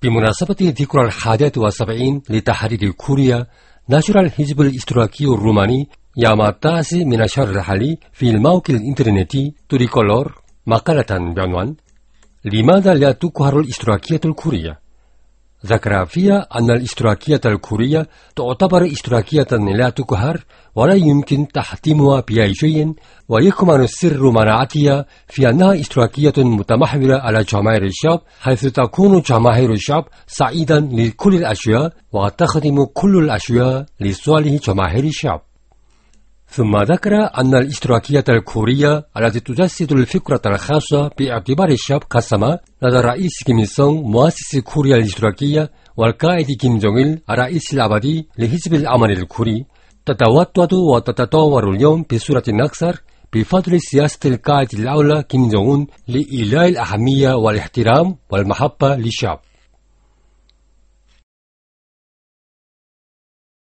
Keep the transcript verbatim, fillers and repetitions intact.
بمناسبة ذكرى الحادية والسبعين لتحرير كوريا، نشر الحزب الاشتراكي الروماني يوم التاسع من الشهر الحالي في الموقع الإنترنتي تريكولور مقالة بعنوان لماذا لا تقهر الاشتراكية الكورية؟ ذكر فيها أن الاشتراكية الكورية تعتبر اشتراكية لا تقهر ولا يمكن تحطيمها بأي شيء، ويكمن سر مناعتها في أنها اشتراكية متمحورة على جماهير الشعب، حيث تكون جماهير الشعب سعيدا لكل الأشياء وتخدم كل الأشياء لصالح جماهير الشعب. ثم ذكر أن الاشتراكية الكورية التي تجسد الفكرة الخاصة باعتبار الشعب كسمة لدى الرئيس كيم إل سونغ مؤسس كوريا الاشتراكية والقائد كيم جونغ إل الرئيس الأبدي لحزب الأمل الكوري تتوطد وتتطور اليوم بصورة أكثر بفضل سياسة القائد الأول كيم جونغ أون لإيلاء الأهمية والاحترام والمحبة للشعب.